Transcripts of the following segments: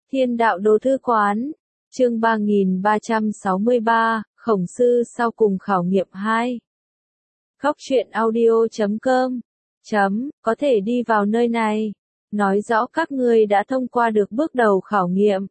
Thiên đạo đồ thư quán, chương 3363, Khổng sư sau cùng khảo nghiệm 2. Khóc chuyện audio.com có thể đi vào nơi này, nói rõ các ngươi đã thông qua được bước đầu khảo nghiệm.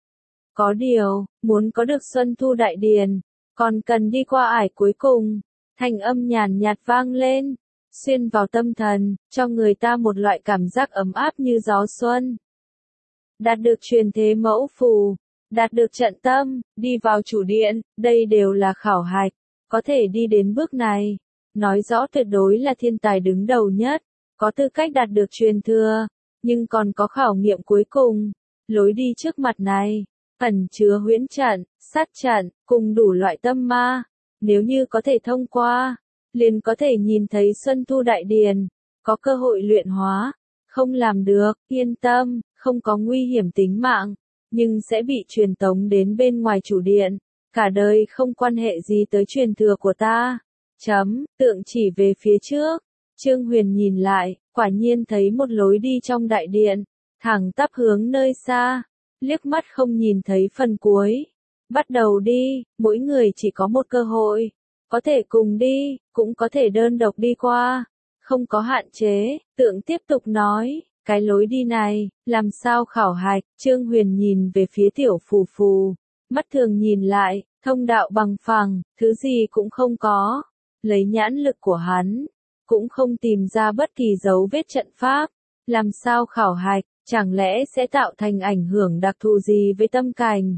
Có điều, muốn có được Xuân Thu Đại Điền, còn cần đi qua ải cuối cùng. Thanh âm nhàn nhạt vang lên, xuyên vào tâm thần, cho người ta một loại cảm giác ấm áp như gió xuân. Đạt được truyền thế mẫu phù, đạt được trận tâm, đi vào chủ điện, đây đều là khảo hạch. Có thể đi đến bước này, nói rõ tuyệt đối là thiên tài đứng đầu nhất, có tư cách đạt được truyền thừa, nhưng còn có khảo nghiệm cuối cùng. Lối đi trước mặt này, ẩn chứa huyễn trận, sát trận, cùng đủ loại tâm ma. Nếu như có thể thông qua, liền có thể nhìn thấy Xuân Thu Đại Điền, có cơ hội luyện hóa. Không làm được, yên tâm, không có nguy hiểm tính mạng, nhưng sẽ bị truyền tống đến bên ngoài chủ điện. Cả đời không quan hệ gì tới truyền thừa của ta. Tượng chỉ về phía trước. Trương Huyền nhìn lại, quả nhiên thấy một lối đi trong đại điện, thẳng tắp hướng nơi xa, liếc mắt không nhìn thấy phần cuối. Bắt đầu đi, mỗi người chỉ có một cơ hội, có thể cùng đi, cũng có thể đơn độc đi qua, không có hạn chế. Tượng tiếp tục nói, cái lối đi này, làm sao khảo hạch? Trương Huyền nhìn về phía Tiểu Phù Phù, mắt thường nhìn lại, thông đạo bằng phẳng, thứ gì cũng không có. Lấy nhãn lực của hắn, cũng không tìm ra bất kỳ dấu vết trận pháp. Làm sao khảo hạch, chẳng lẽ sẽ tạo thành ảnh hưởng đặc thù gì với tâm cảnh?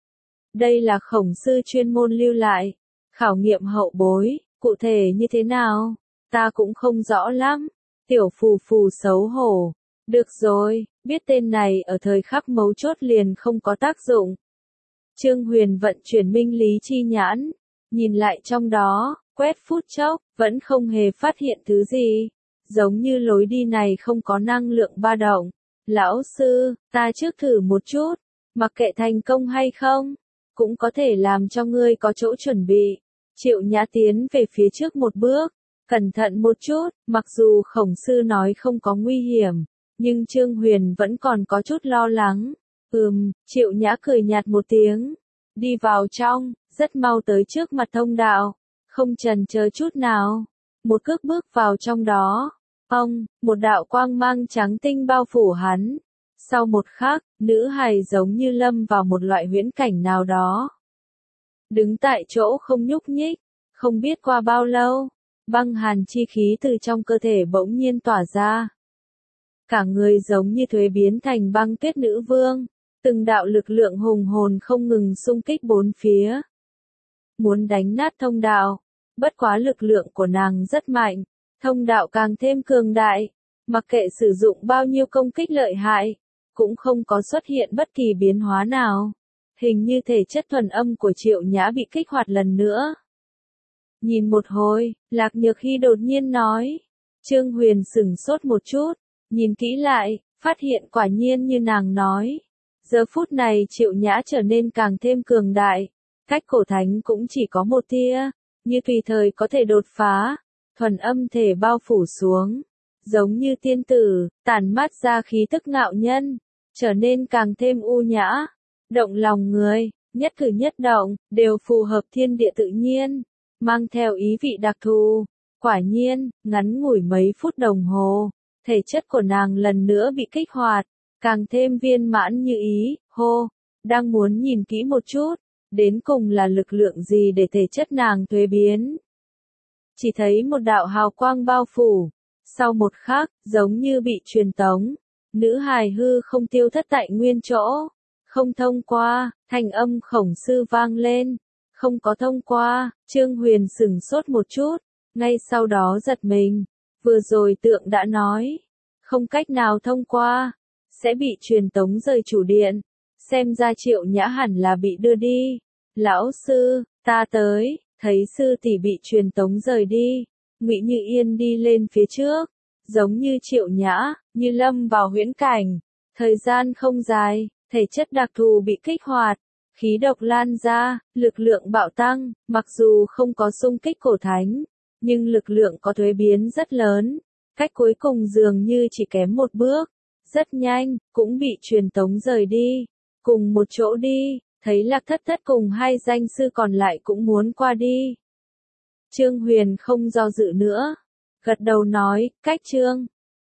Đây là Khổng sư chuyên môn lưu lại, khảo nghiệm hậu bối, cụ thể như thế nào, ta cũng không rõ lắm. Tiểu Phù Phù xấu hổ, được rồi, biết tên này ở thời khắc mấu chốt liền không có tác dụng. Trương Huyền vận chuyển minh lý chi nhãn, nhìn lại trong đó, quét phút chốc, vẫn không hề phát hiện thứ gì, giống như lối đi này không có năng lượng ba động. Lão sư, ta trước thử một chút, mặc kệ thành công hay không, cũng có thể làm cho ngươi có chỗ chuẩn bị. Triệu Nhã tiến về phía trước một bước, cẩn thận một chút, mặc dù Khổng sư nói không có nguy hiểm, nhưng Trương Huyền vẫn còn có chút lo lắng. Triệu Nhã cười nhạt một tiếng, đi vào trong, rất mau tới trước mặt thông đạo, không chần chờ chút nào, một cước bước vào trong đó. Một đạo quang mang trắng tinh bao phủ hắn. Sau một khắc, nữ hài giống như lâm vào một loại huyễn cảnh nào đó. Đứng tại chỗ không nhúc nhích, không biết qua bao lâu, băng hàn chi khí từ trong cơ thể bỗng nhiên tỏa ra. Cả người giống như thuế biến thành băng tuyết nữ vương, từng đạo lực lượng hùng hồn không ngừng xung kích bốn phía. Muốn đánh nát thông đạo, bất quá lực lượng của nàng rất mạnh, thông đạo càng thêm cường đại, mặc kệ sử dụng bao nhiêu công kích lợi hại, cũng không có xuất hiện bất kỳ biến hóa nào. Hình như thể chất thuần âm của Triệu Nhã bị kích hoạt lần nữa. Nhìn một hồi, Lạc Nhược Hy đột nhiên nói. Trương Huyền sửng sốt một chút, nhìn kỹ lại, phát hiện quả nhiên như nàng nói. Giờ phút này Triệu Nhã trở nên càng thêm cường đại, cách cổ thánh cũng chỉ có một tia, như tùy thời có thể đột phá. Thuần âm thể bao phủ xuống, giống như tiên tử, tản mát ra khí tức ngạo nhân, trở nên càng thêm u nhã, động lòng người, nhất cử nhất động, đều phù hợp thiên địa tự nhiên, mang theo ý vị đặc thù. Quả nhiên, ngắn ngủi mấy phút đồng hồ, thể chất của nàng lần nữa bị kích hoạt, càng thêm viên mãn như ý. Đang muốn nhìn kỹ một chút, đến cùng là lực lượng gì để thể chất nàng thuế biến. Chỉ thấy một đạo hào quang bao phủ, sau một khắc, giống như bị truyền tống, nữ hài hư không tiêu thất tại nguyên chỗ, không thông qua. Thanh âm Khổng sư vang lên, không có thông qua. Trương Huyền sửng sốt một chút, ngay sau đó giật mình, vừa rồi tượng đã nói, không cách nào thông qua, sẽ bị truyền tống rời chủ điện, xem ra Triệu Nhã hẳn là bị đưa đi. Lão sư, ta tới. Thấy sư tỷ bị truyền tống rời đi, Ngụy Như Yên đi lên phía trước, giống như Triệu Nhã, như lâm vào huyễn cảnh. Thời gian không dài, thể chất đặc thù bị kích hoạt, khí độc lan ra, lực lượng bạo tăng, mặc dù không có xung kích cổ thánh, nhưng lực lượng có thuế biến rất lớn, cách cuối cùng dường như chỉ kém một bước, rất nhanh, cũng bị truyền tống rời đi. cùng một chỗ đi, thấy Lạc Thất Thất cùng hai danh sư còn lại cũng muốn qua đi. Trương Huyền không do dự nữa, gật đầu nói, cách Trương